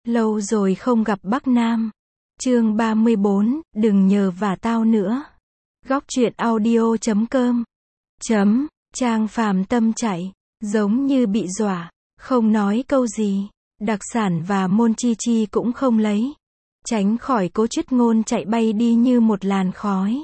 Lâu rồi không gặp Bắc Nam. Chương 34, đừng nhờ vả tao nữa. Góc truyện audio.com. Trang Phàm Tâm chạy, giống như bị dọa, không nói câu gì. Đặc Sản và Môn Chi Chi cũng không lấy. Tránh khỏi Cố Triết Ngôn chạy bay đi như một làn khói.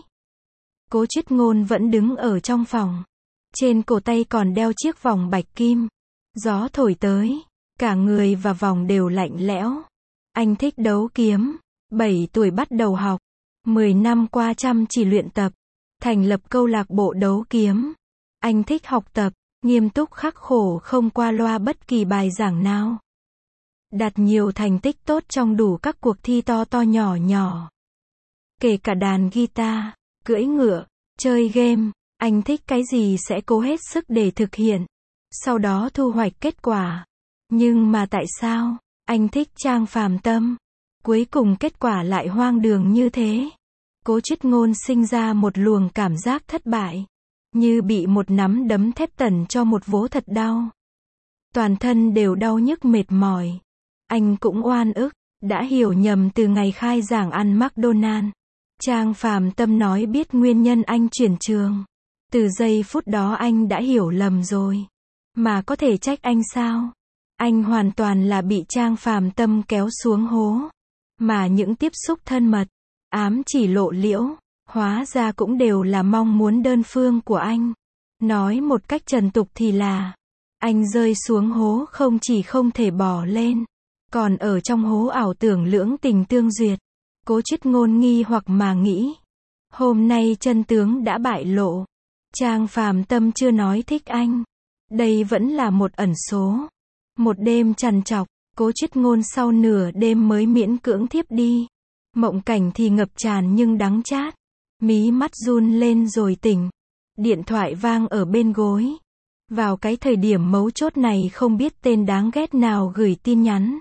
Cố Triết Ngôn vẫn đứng ở trong phòng. Trên cổ tay còn đeo chiếc vòng bạch kim. Gió thổi tới, cả người và vòng đều lạnh lẽo. Anh thích đấu kiếm. 7 tuổi bắt đầu học. 10 năm qua chăm chỉ luyện tập. Thành lập câu lạc bộ đấu kiếm. Anh thích học tập, nghiêm túc khắc khổ không qua loa bất kỳ bài giảng nào. Đạt nhiều thành tích tốt trong đủ các cuộc thi to to nhỏ nhỏ. Kể cả đàn guitar, cưỡi ngựa, chơi game, anh thích cái gì sẽ cố hết sức để thực hiện. Sau đó thu hoạch kết quả. Nhưng mà tại sao anh thích Trang Phàm Tâm? Cuối cùng kết quả lại hoang đường như thế. Cố Triết Ngôn sinh ra một luồng cảm giác thất bại. Như bị một nắm đấm thép tẩn cho một vố thật đau. Toàn thân đều đau nhức mệt mỏi. Anh cũng oan ức, đã hiểu nhầm từ ngày khai giảng ăn McDonald. Trang Phàm Tâm nói biết nguyên nhân anh chuyển trường. Từ giây phút đó anh đã hiểu lầm rồi. Mà có thể trách anh sao? Anh hoàn toàn là bị Trang Phàm Tâm kéo xuống hố. Mà những tiếp xúc thân mật, ám chỉ lộ liễu, hóa ra cũng đều là mong muốn đơn phương của anh. Nói một cách trần tục thì là, anh rơi xuống hố không chỉ không thể bò lên, còn ở trong hố ảo tưởng lưỡng tình tương duyệt. Cố Triết Ngôn nghi hoặc mà nghĩ, hôm nay chân tướng đã bại lộ. Trang Phàm Tâm chưa nói thích anh. Đây vẫn là một ẩn số. Một đêm trằn trọc, Cố Triết Ngôn sau nửa đêm mới miễn cưỡng thiếp đi. Mộng cảnh thì ngập tràn nhưng đắng chát. Mí mắt run lên rồi tỉnh. Điện thoại vang ở bên gối. Vào cái thời điểm mấu chốt này không biết tên đáng ghét nào gửi tin nhắn.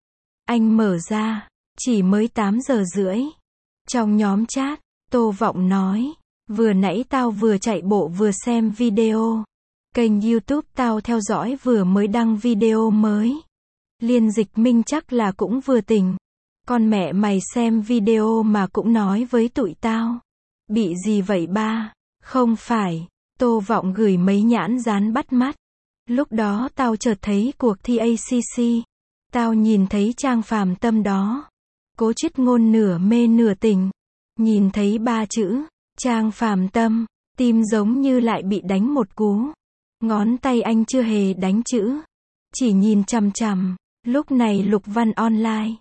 Anh mở ra, chỉ mới 8 giờ rưỡi. Trong nhóm chat, Tô Vọng nói, vừa nãy tao vừa chạy bộ vừa xem video. Kênh YouTube tao theo dõi vừa mới đăng video mới. Liên Dịch Minh chắc là cũng vừa tỉnh. Con mẹ mày xem video mà cũng nói với tụi tao. Bị gì vậy ba? Không phải. Tô Vọng gửi mấy nhãn dán bắt mắt. Lúc đó tao chợt thấy cuộc thi ACC. Tao nhìn thấy Trang Phàm Tâm đó. Cố Triết Ngôn nửa mê nửa tỉnh. Nhìn thấy 3 chữ, Trang Phàm Tâm, tim giống như lại bị đánh một cú. Ngón tay anh chưa hề đánh chữ. Chỉ nhìn chằm chằm. Lúc này Lục Văn online.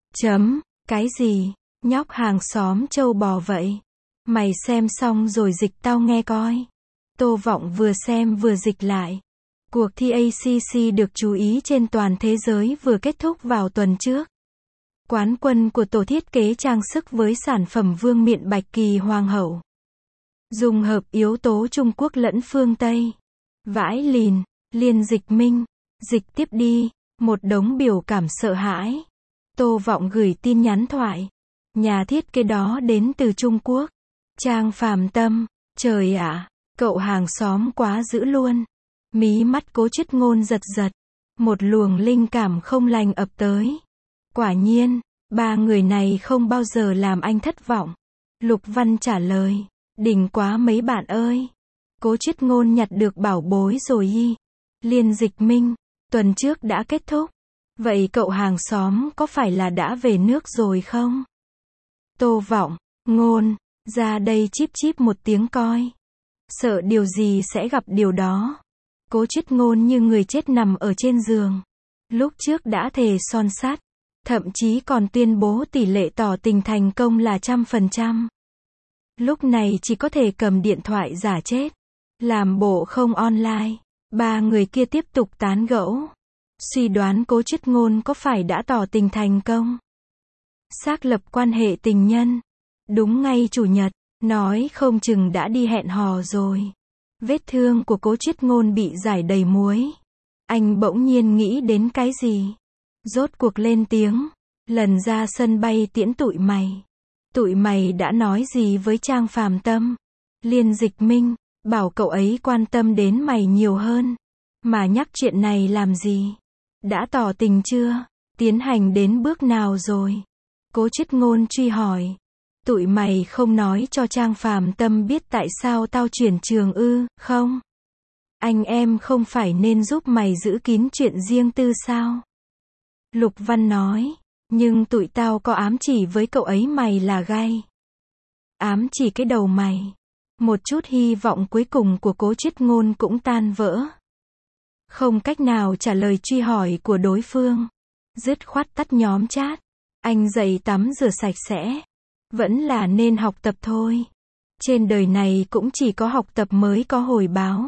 Cái gì? Nhóc hàng xóm trâu bò vậy? Mày xem xong rồi dịch tao nghe coi. Tô Vọng vừa xem vừa dịch lại. Cuộc thi ACC được chú ý trên toàn thế giới vừa kết thúc vào tuần trước. Quán quân của tổ thiết kế trang sức với sản phẩm vương miện Bạch Kỳ Hoàng hậu. Dùng hợp yếu tố Trung Quốc lẫn phương Tây. Vãi lìn, Liên Dịch Minh. Dịch tiếp đi. Một đống biểu cảm sợ hãi. Tô Vọng gửi tin nhắn thoại. Nhà thiết kế đó đến từ Trung Quốc. Trang Phàm Tâm. Trời ạ, cậu hàng xóm quá dữ luôn. Mí mắt Cố Triết Ngôn giật giật. Một luồng linh cảm không lành ập tới. Quả nhiên, 3 người này không bao giờ làm anh thất vọng. Lục Văn trả lời. Đỉnh quá mấy bạn ơi. Cố Triết Ngôn nhặt được bảo bối rồi y. Liên Dịch Minh. Tuần trước đã kết thúc. Vậy cậu hàng xóm có phải là đã về nước rồi không? Tô Vọng. Ngôn. Ra đây chíp chíp một tiếng coi. Sợ điều gì sẽ gặp điều đó. Cố Triết Ngôn như người chết nằm ở trên giường. Lúc trước đã thề son sắt. Thậm chí còn tuyên bố tỷ lệ tỏ tình thành công là 100%. Lúc này chỉ có thể cầm điện thoại giả chết. Làm bộ không online. 3 người kia tiếp tục tán gẫu. Suy đoán Cố Triết Ngôn có phải đã tỏ tình thành công. Xác lập quan hệ tình nhân. Đúng ngay chủ nhật. Nói không chừng đã đi hẹn hò rồi. Vết thương của Cố Triết Ngôn bị rải đầy muối. Anh bỗng nhiên nghĩ đến cái gì. Rốt cuộc lên tiếng. Lần ra sân bay tiễn tụi mày. Tụi mày đã nói gì với Trang Phàm Tâm? Liên Dịch Minh. Bảo cậu ấy quan tâm đến mày nhiều hơn. Mà nhắc chuyện này làm gì? Đã tỏ tình chưa? Tiến hành đến bước nào rồi? Cố Chiết Ngôn truy hỏi. Tụi mày không nói cho Trang Phàm Tâm biết tại sao tao chuyển trường ư, không? Anh em không phải nên giúp mày giữ kín chuyện riêng tư sao? Lục Văn nói. Nhưng tụi tao có ám chỉ với cậu ấy mày là gay. Ám chỉ cái đầu mày. Một chút hy vọng cuối cùng của Cố Chiết Ngôn cũng tan vỡ. Không cách nào trả lời truy hỏi của đối phương. Dứt khoát tắt nhóm chat. Anh dậy tắm rửa sạch sẽ. Vẫn là nên học tập thôi. Trên đời này cũng chỉ có học tập mới có hồi báo.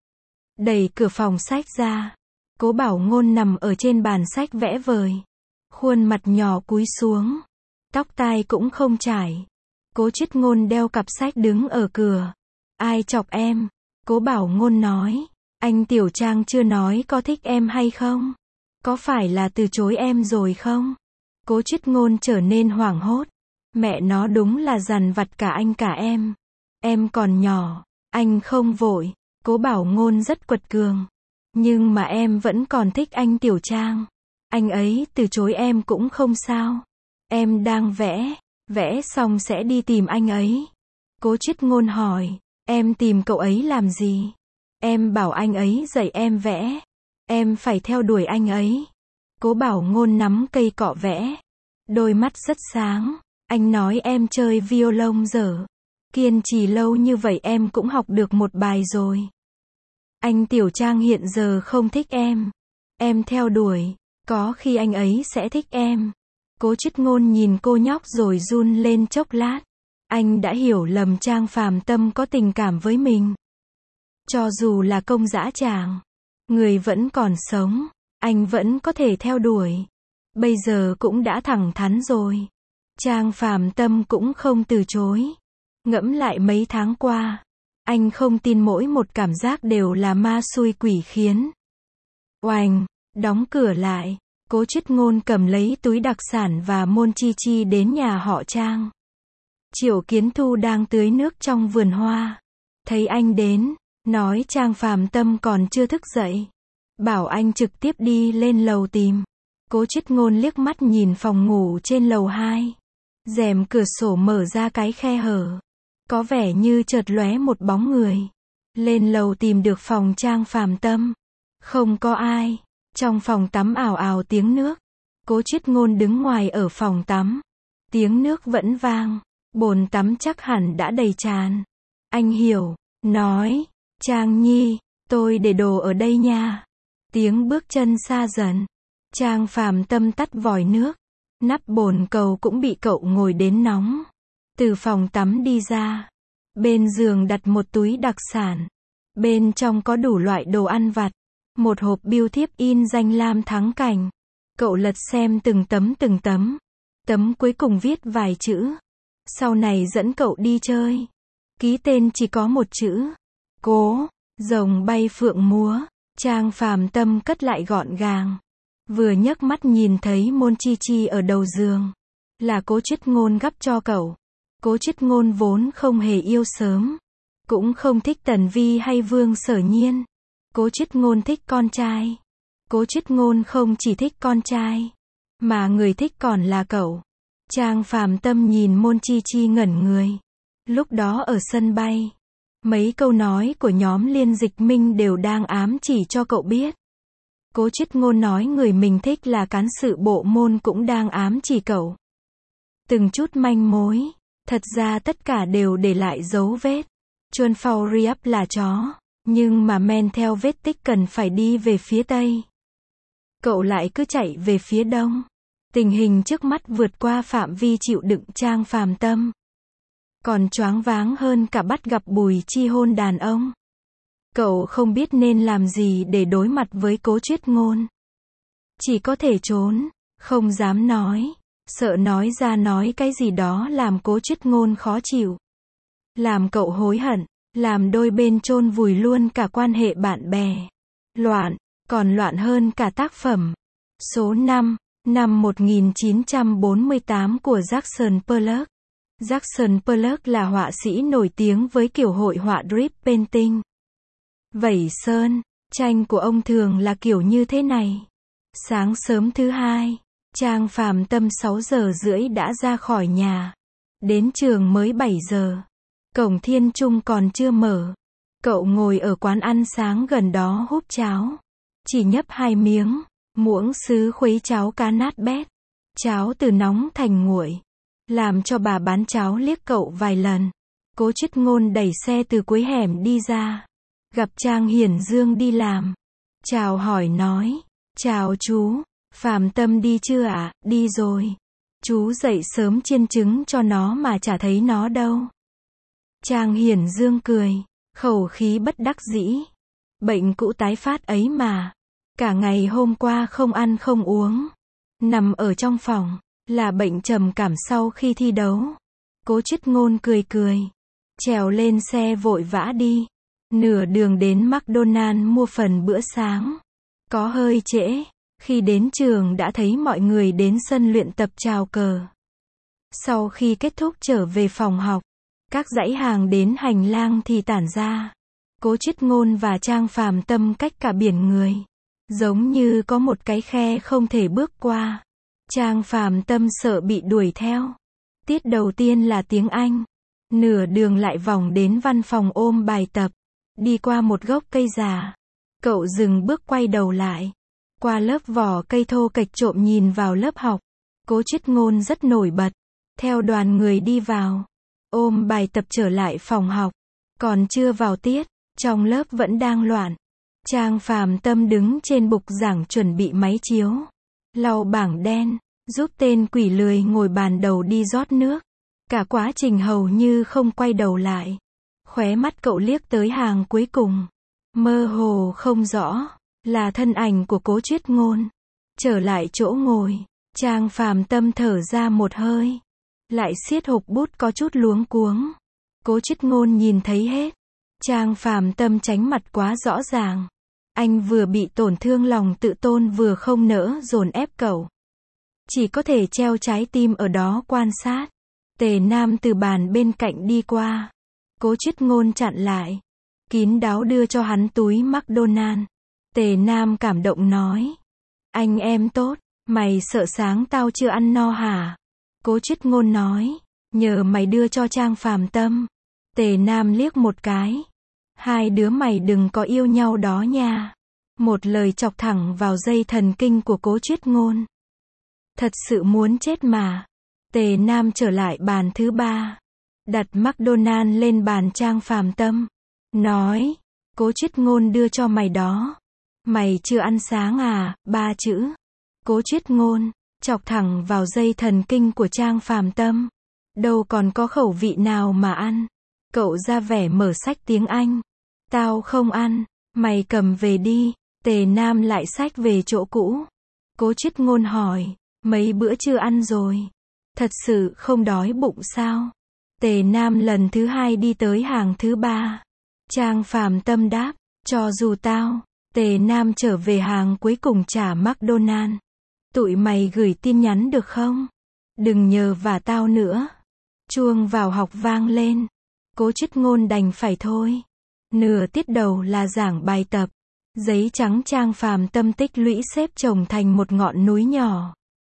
Đẩy cửa phòng sách ra. Cố Bảo Ngôn nằm ở trên bàn sách vẽ vời. Khuôn mặt nhỏ cúi xuống. Tóc tai cũng không chải. Cố Chiết Ngôn đeo cặp sách đứng ở cửa. Ai chọc em? Cố Bảo Ngôn nói. Anh Tiểu Trang chưa nói có thích em hay không? Có phải là từ chối em rồi không? Cố Chiết Ngôn trở nên hoảng hốt. Mẹ nó đúng là dằn vặt cả anh cả em. Em còn nhỏ. Anh không vội. Cố Bảo Ngôn rất quật cường. Nhưng mà em vẫn còn thích anh Tiểu Trang. Anh ấy từ chối em cũng không sao. Em đang vẽ. Vẽ xong sẽ đi tìm anh ấy. Cố Chiết Ngôn hỏi. Em tìm cậu ấy làm gì? Em bảo anh ấy dạy em vẽ. Em phải theo đuổi anh ấy. Cố Bảo Ngôn nắm cây cọ vẽ. Đôi mắt rất sáng. Anh nói em chơi violon dở. Kiên trì lâu như vậy em cũng học được một bài rồi. Anh Tiểu Trang hiện giờ không thích em. Em theo đuổi. Có khi anh ấy sẽ thích em. Cố Chiết Ngôn nhìn cô nhóc rồi run lên chốc lát. Anh đã hiểu lầm Trang Phàm Tâm có tình cảm với mình. Cho dù là công dã tràng. Người vẫn còn sống. Anh vẫn có thể theo đuổi. Bây giờ cũng đã thẳng thắn rồi. Trang Phàm Tâm cũng không từ chối. Ngẫm lại mấy tháng qua. Anh không tin mỗi một cảm giác đều là ma xui quỷ khiến. Oành, đóng cửa lại. Cố Chiết Ngôn cầm lấy túi đặc sản và Môn Chi Chi đến nhà họ Trang. Triệu Kiến Thu đang tưới nước trong vườn hoa. Thấy anh đến, nói Trang Phàm Tâm còn chưa thức dậy. Bảo anh trực tiếp đi lên lầu tìm. Cố Chiết Ngôn liếc mắt nhìn phòng ngủ trên lầu 2. Rèm cửa sổ mở ra cái khe hở. Có vẻ như chợt lóe một bóng người. Lên lầu tìm được phòng Trang Phàm Tâm. Không có ai. Trong phòng tắm ào ào tiếng nước. Cố Chiết Ngôn đứng ngoài ở phòng tắm. Tiếng nước vẫn vang. Bồn tắm chắc hẳn đã đầy tràn. Anh hiểu. Nói. Trang Nhi. Tôi để đồ ở đây nha. Tiếng bước chân xa dần. Trang Phàm Tâm tắt vòi nước. Nắp bồn cầu cũng bị cậu ngồi đến nóng. Từ phòng tắm đi ra. Bên giường đặt một túi đặc sản. Bên trong có đủ loại đồ ăn vặt. Một hộp bưu thiếp in danh Lam Thắng Cảnh. Cậu lật xem từng tấm. Tấm cuối cùng viết vài chữ. Sau này dẫn cậu đi chơi. Ký tên chỉ có một chữ. Cố. Rồng bay phượng múa. Trang Phàm Tâm cất lại gọn gàng. Vừa nhấc mắt nhìn thấy Môn Chi Chi ở đầu giường. Là Cố Chiết Ngôn gắp cho cậu. Cố Chiết Ngôn vốn không hề yêu sớm. Cũng không thích Tần Vi hay Vương Sở Nhiên. Cố Chiết Ngôn thích con trai. Cố Chiết Ngôn không chỉ thích con trai. Mà người thích còn là cậu. Trang Phàm Tâm nhìn Môn Chi Chi ngẩn người. Lúc đó ở sân bay. Mấy câu nói của nhóm Liên Dịch Minh đều đang ám chỉ cho cậu biết. Cố Chiết Ngôn nói người mình thích là cán sự bộ môn cũng đang ám chỉ cậu. Từng chút manh mối. Thật ra tất cả đều để lại dấu vết. Chuan Phao Riap là chó. Nhưng mà men theo vết tích cần phải đi về phía tây. Cậu lại cứ chạy về phía đông. Tình hình trước mắt vượt qua phạm vi chịu đựng Trang Phàm Tâm. Còn choáng váng hơn cả bắt gặp Bùi Chi hôn đàn ông. Cậu không biết nên làm gì để đối mặt với Cố Chiết Ngôn. Chỉ có thể trốn, không dám nói. Sợ nói ra nói cái gì đó làm Cố Chiết Ngôn khó chịu. Làm cậu hối hận. Làm đôi bên chôn vùi luôn cả quan hệ bạn bè. Loạn, còn loạn hơn cả tác phẩm. Số 5, năm 1948 của Jackson Pollock. Jackson Pollock là họa sĩ nổi tiếng với kiểu hội họa drip painting. Vẩy sơn, tranh của ông thường là kiểu như thế này. Sáng sớm thứ hai, Trang Phàm Tâm 6 giờ rưỡi đã ra khỏi nhà. Đến trường mới 7 giờ. Cổng Thiên Trung còn chưa mở. Cậu ngồi ở quán ăn sáng gần đó húp cháo. Chỉ nhấp 2 miếng. Muỗng sứ khuấy cháo cá nát bét. Cháo từ nóng thành nguội. Làm cho bà bán cháo liếc cậu vài lần. Cố Chiết Ngôn đẩy xe từ cuối hẻm đi ra. Gặp Trang Hiển Dương đi làm. Chào hỏi nói. Chào chú. Phàm Tâm đi chưa ạ? Đi rồi. Chú dậy sớm chiên trứng cho nó mà chả thấy nó đâu. Trang Hiển Dương cười. Khẩu khí bất đắc dĩ. Bệnh cũ tái phát ấy mà. Cả ngày hôm qua không ăn không uống. Nằm ở trong phòng. Là bệnh trầm cảm sau khi thi đấu. Cố Chiết Ngôn cười cười. Trèo lên xe vội vã đi. Nửa đường đến McDonald mua phần bữa sáng. Có hơi trễ. Khi đến trường đã thấy mọi người đến sân luyện tập chào cờ. Sau khi kết thúc trở về phòng học. Các dãy hàng đến hành lang thì tản ra. Cố Chiết Ngôn và Trang Phàm Tâm cách cả biển người. Giống như có một cái khe không thể bước qua. Trang Phàm Tâm sợ bị đuổi theo. Tiết đầu tiên là tiếng Anh. Nửa đường lại vòng đến văn phòng ôm bài tập. Đi qua một gốc cây già. Cậu dừng bước quay đầu lại. Qua lớp vỏ cây thô kệch trộm nhìn vào lớp học. Cố Chiết Ngôn rất nổi bật. Theo đoàn người đi vào. Ôm bài tập trở lại phòng học. Còn chưa vào tiết. Trong lớp vẫn đang loạn. Trang Phàm Tâm đứng trên bục giảng chuẩn bị máy chiếu. Lau bảng đen. Giúp tên quỷ lười ngồi bàn đầu đi rót nước. Cả quá trình hầu như không quay đầu lại. Khóe mắt cậu liếc tới hàng cuối cùng. Mơ hồ không rõ. Là thân ảnh của Cố Chiết Ngôn. Trở lại chỗ ngồi. Trang Phàm Tâm thở ra một hơi. Lại siết hộp bút có chút luống cuống. Cố Chiết Ngôn nhìn thấy hết. Trang Phàm Tâm tránh mặt quá rõ ràng. Anh vừa bị tổn thương lòng tự tôn vừa không nỡ dồn ép cậu. Chỉ có thể treo trái tim ở đó quan sát. Tề Nam từ bàn bên cạnh đi qua. Cố Chiết Ngôn chặn lại. Kín đáo đưa cho hắn túi McDonald. Tề Nam cảm động nói. Anh em tốt. Mày sợ sáng tao chưa ăn no hả? Cố Chiết Ngôn nói. Nhờ mày đưa cho Trang Phàm Tâm. Tề Nam liếc một cái. Hai đứa mày đừng có yêu nhau đó nha. Một lời chọc thẳng vào dây thần kinh của Cố Chiết Ngôn. Thật sự muốn chết mà. Tề Nam trở lại bàn thứ 3. Đặt McDonald lên bàn Trang Phàm Tâm. Nói. Cố Chiết Ngôn đưa cho mày đó. Mày chưa ăn sáng à? 3 chữ. Cố Chiết Ngôn. Chọc thẳng vào dây thần kinh của Trang Phàm Tâm. Đâu còn có khẩu vị nào mà ăn. Cậu ra vẻ mở sách tiếng Anh. Tao không ăn. Mày cầm về đi. Tề Nam lại xách về chỗ cũ. Cố Chiết Ngôn hỏi. Mấy bữa chưa ăn rồi. Thật sự không đói bụng sao? Tề Nam lần thứ 2 đi tới hàng thứ 3. Trang Phàm Tâm đáp. Cho dù tao. Tề Nam trở về hàng cuối cùng trả McDonald. Tụi mày gửi tin nhắn được không? Đừng nhờ vả tao nữa. Chuông vào học vang lên. Cố Chiết Ngôn đành phải thôi. Nửa tiết đầu là giảng bài tập. Giấy trắng Trang Phàm Tâm tích lũy xếp chồng thành một ngọn núi nhỏ.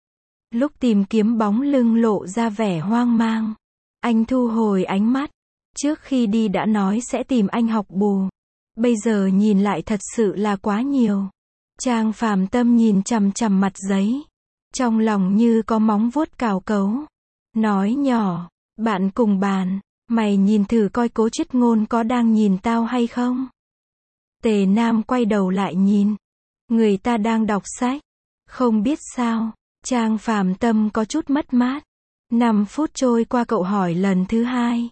Lúc tìm kiếm bóng lưng lộ ra vẻ hoang mang. Anh thu hồi ánh mắt. Trước khi đi đã nói sẽ tìm anh học bù. Bây giờ nhìn lại thật sự là quá nhiều. Trang Phàm Tâm nhìn chằm chằm mặt giấy. Trong lòng như có móng vuốt cào cấu. Nói nhỏ. Bạn cùng bàn. Mày nhìn thử coi Cố Chiết Ngôn có đang nhìn tao hay không? Tề Nam quay đầu lại nhìn. Người ta đang đọc sách. Không biết sao. Trang Phàm Tâm có chút mất mát. 5 phút trôi qua cậu hỏi lần thứ 2.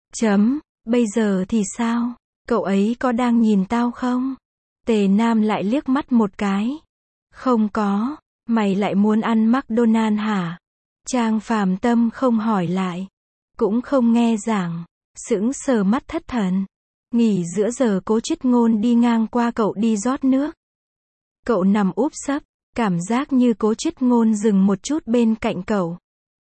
Bây giờ thì sao? Cậu ấy có đang nhìn tao không? Tề Nam lại liếc mắt một cái. Không có. Mày lại muốn ăn McDonald hả? Trang Phàm Tâm không hỏi lại. Cũng không nghe giảng. Sững sờ mắt thất thần. Nghỉ giữa giờ Cố Chiết Ngôn đi ngang qua cậu đi rót nước. Cậu nằm úp sấp. Cảm giác như Cố Chiết Ngôn dừng một chút bên cạnh cậu.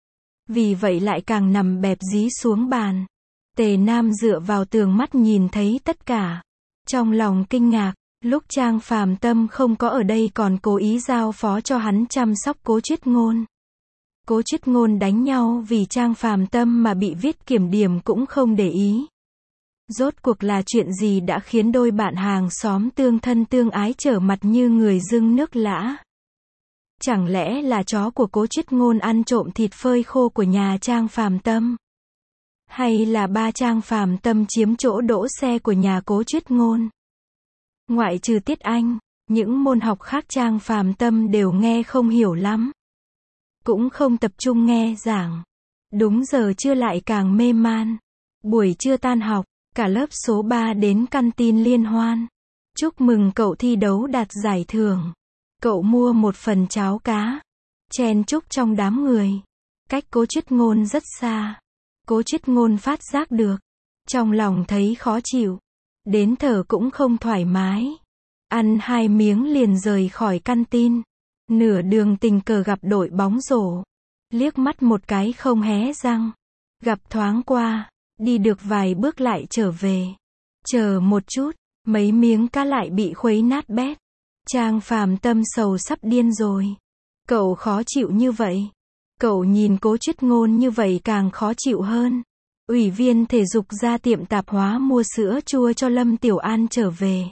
Vì vậy lại càng nằm bẹp dí xuống bàn. Tề Nam dựa vào tường mắt nhìn thấy tất cả. Trong lòng kinh ngạc. Lúc Trang Phàm Tâm không có ở đây còn cố ý giao phó cho hắn chăm sóc Cố Triết Ngôn. Cố Triết Ngôn đánh nhau vì Trang Phàm Tâm mà bị viết kiểm điểm cũng không để ý. Rốt cuộc là chuyện gì đã khiến đôi bạn hàng xóm tương thân tương ái trở mặt như người dưng nước lã? Chẳng lẽ là chó của Cố Triết Ngôn ăn trộm thịt phơi khô của nhà Trang Phàm Tâm? Hay là ba Trang Phàm Tâm chiếm chỗ đỗ xe của nhà Cố Triết Ngôn? Ngoại trừ tiết Anh, những môn học khác Trang Phàm Tâm đều nghe không hiểu lắm. Cũng không tập trung nghe giảng. Đúng giờ trưa lại càng mê man. Buổi trưa tan học, cả lớp số 3 đến căn tin liên hoan. Chúc mừng cậu thi đấu đạt giải thưởng. Cậu mua một phần cháo cá. Chen chúc trong đám người. Cách Cố Triết Ngôn rất xa. Cố Triết Ngôn phát giác được. Trong lòng thấy khó chịu. Đến thở cũng không thoải mái. Ăn 2 miếng liền rời khỏi căn tin. Nửa đường tình cờ gặp đội bóng rổ. Liếc mắt một cái không hé răng. Gặp thoáng qua. Đi được vài bước lại trở về. Chờ một chút. Mấy miếng cá lại bị khuấy nát bét. Trang Phàm Tâm sầu sắp điên rồi. Cậu khó chịu như vậy. Cậu nhìn Cố Triết Ngôn như vậy càng khó chịu hơn. Ủy viên thể dục ra tiệm tạp hóa mua sữa chua cho Lâm Tiểu An trở về.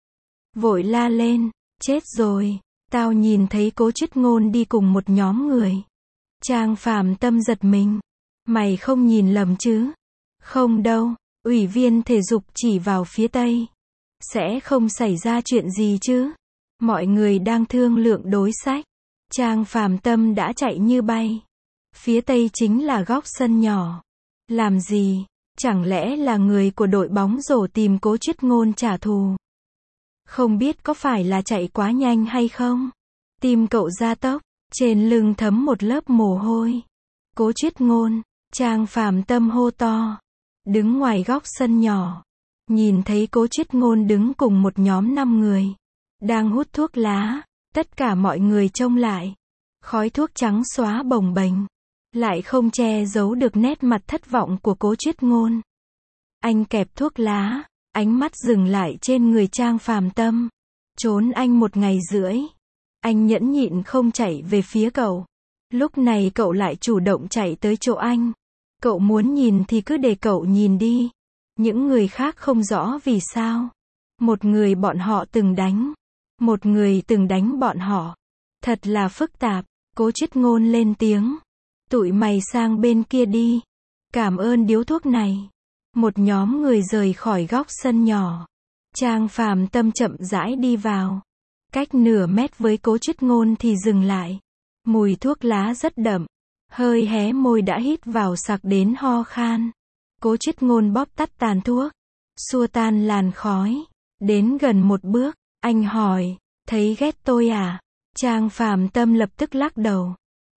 Vội la lên. Chết rồi. Tao nhìn thấy Cố Triết Ngôn đi cùng một nhóm người. Trang Phàm Tâm giật mình. Mày không nhìn lầm chứ? Không đâu. Ủy viên thể dục chỉ vào phía tây. Sẽ không xảy ra chuyện gì chứ? Mọi người đang thương lượng đối sách. Trang Phàm Tâm đã chạy như bay. Phía tây chính là góc sân nhỏ. Làm gì? Chẳng lẽ là người của đội bóng rổ tìm Cố Triết Ngôn trả thù? Không biết có phải là chạy quá nhanh hay không? Tim cậu gia tốc, trên lưng thấm một lớp mồ hôi. Cố Triết Ngôn, Trang Phàm Tâm hô to. Đứng ngoài góc sân nhỏ. Nhìn thấy Cố Triết Ngôn đứng cùng một nhóm 5 người. Đang hút thuốc lá. Tất cả mọi người trông lại. Khói thuốc trắng xóa bồng bềnh. Lại không che giấu được nét mặt thất vọng của Cố Triết Ngôn. Anh kẹp thuốc lá. Ánh mắt dừng lại trên người Trang Phàm Tâm. Trốn anh 1 ngày rưỡi. Anh nhẫn nhịn không chạy về phía cậu. Lúc này cậu lại chủ động chạy tới chỗ anh. Cậu muốn nhìn thì cứ để cậu nhìn đi. Những người khác không rõ vì sao. Một người bọn họ từng đánh. Một người từng đánh bọn họ. Thật là phức tạp. Cố Triết Ngôn lên tiếng. Tụi mày sang bên kia đi. Cảm ơn điếu thuốc này. Một nhóm người rời khỏi góc sân nhỏ. Trang Phàm Tâm chậm rãi đi vào. Cách nửa mét với Cố Triết Ngôn thì dừng lại. Mùi thuốc lá rất đậm. Hơi hé môi đã hít vào sặc đến ho khan. Cố Triết Ngôn bóp tắt tàn thuốc. Xua tan làn khói. Đến gần một bước. Anh hỏi. Thấy ghét tôi à? Trang Phàm Tâm lập tức lắc đầu.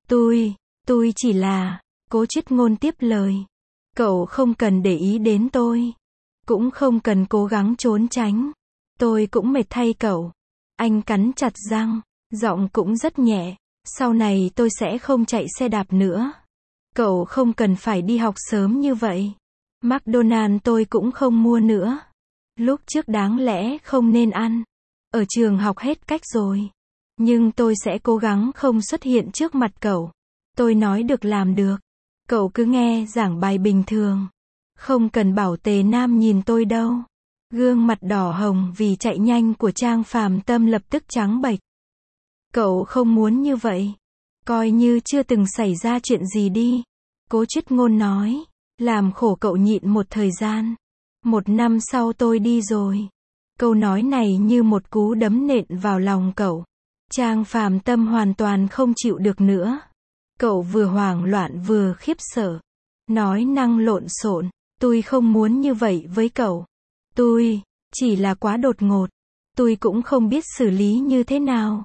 Tôi chỉ là. Cố Triết Ngôn tiếp lời. Cậu không cần để ý đến tôi. Cũng không cần cố gắng trốn tránh. Tôi cũng mệt thay cậu. Anh cắn chặt răng. Giọng cũng rất nhẹ. Sau này tôi sẽ không chạy xe đạp nữa. Cậu không cần phải đi học sớm như vậy. McDonald's tôi cũng không mua nữa. Lúc trước đáng lẽ không nên ăn. Ở trường học hết cách rồi. Nhưng tôi sẽ cố gắng không xuất hiện trước mặt cậu. Tôi nói được làm được. Cậu cứ nghe giảng bài bình thường. Không cần bảo Tề Nam nhìn tôi đâu. Gương mặt đỏ hồng vì chạy nhanh của Trang Phàm Tâm lập tức trắng bệch. Cậu không muốn như vậy. Coi như chưa từng xảy ra chuyện gì đi. Cố Triết Ngôn nói. Làm khổ cậu nhịn một thời gian. 1 năm sau tôi đi rồi. Câu nói này như một cú đấm nện vào lòng cậu. Trang Phàm Tâm hoàn toàn không chịu được nữa. Cậu vừa hoảng loạn vừa khiếp sợ. Nói năng lộn xộn. Tôi không muốn như vậy với cậu. Tôi chỉ là quá đột ngột. Tôi cũng không biết xử lý như thế nào.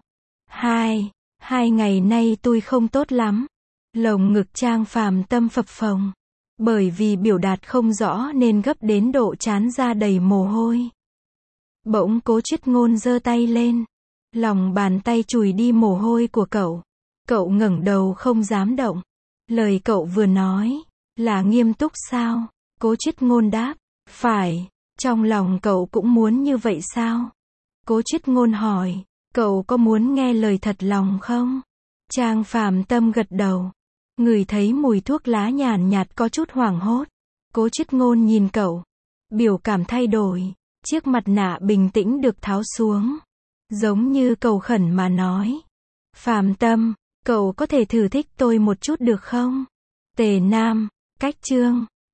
Hai ngày nay tôi không tốt lắm. Lồng ngực Trang Phàm Tâm phập phồng. Bởi vì biểu đạt không rõ nên gấp đến độ trán ra đầy mồ hôi. Bỗng Cố Triết Ngôn giơ tay lên. Lòng bàn tay chùi đi mồ hôi của cậu. Cậu ngẩng đầu không dám động. Lời cậu vừa nói là nghiêm túc sao? Cố Triết Ngôn đáp. Phải. Trong lòng cậu cũng muốn như vậy sao? Cố Triết Ngôn hỏi, cậu có muốn nghe lời thật lòng không? Trang Phàm Tâm gật đầu. Ngửi thấy mùi thuốc lá nhàn nhạt có chút hoảng hốt. Cố Triết Ngôn nhìn cậu. Biểu cảm thay đổi. Chiếc mặt nạ bình tĩnh được tháo xuống. Giống như cầu khẩn mà nói. Phàm Tâm, cậu có thể thử thích tôi một chút được không? Tề Nam, cách chương.